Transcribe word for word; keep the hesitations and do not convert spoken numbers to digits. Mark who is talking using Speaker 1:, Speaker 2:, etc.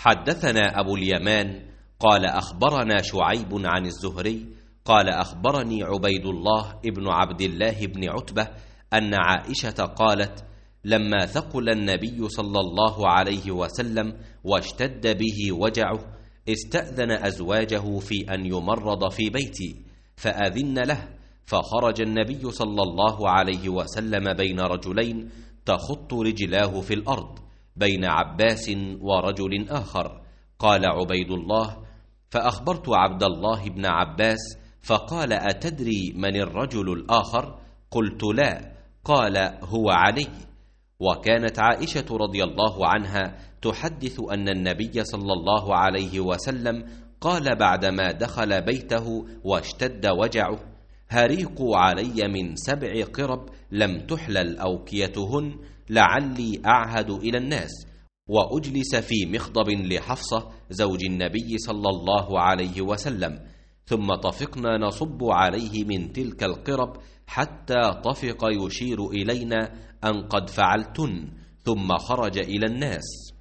Speaker 1: حدثنا أبو اليمان قال أخبرنا شعيب عن الزهري قال أخبرني عبيد الله ابن عبد الله بن عتبة أن عائشة قالت: لما ثقل النبي صلى الله عليه وسلم واشتد به وجعه استأذن أزواجه في أن يمرض في بيتي فأذن له، فخرج النبي صلى الله عليه وسلم بين رجلين تخط رجلاه في الأرض بين عباس ورجل آخر. قال عبيد الله: فأخبرت عبد الله بن عباس فقال: أتدري من الرجل الآخر؟ قلت: لا. قال: هو علي. وكانت عائشة رضي الله عنها تحدث أن النبي صلى الله عليه وسلم قال بعدما دخل بيته واشتد وجعه: هريقوا علي من سبع قرب لم تحلل أوكيتهن لعلي أعهد إلى الناس، وأجلس في مخضب لحفصة زوج النبي صلى الله عليه وسلم، ثم طفقنا نصب عليه من تلك القرب حتى طفق يشير إلينا أن قد فعلتن، ثم خرج إلى الناس.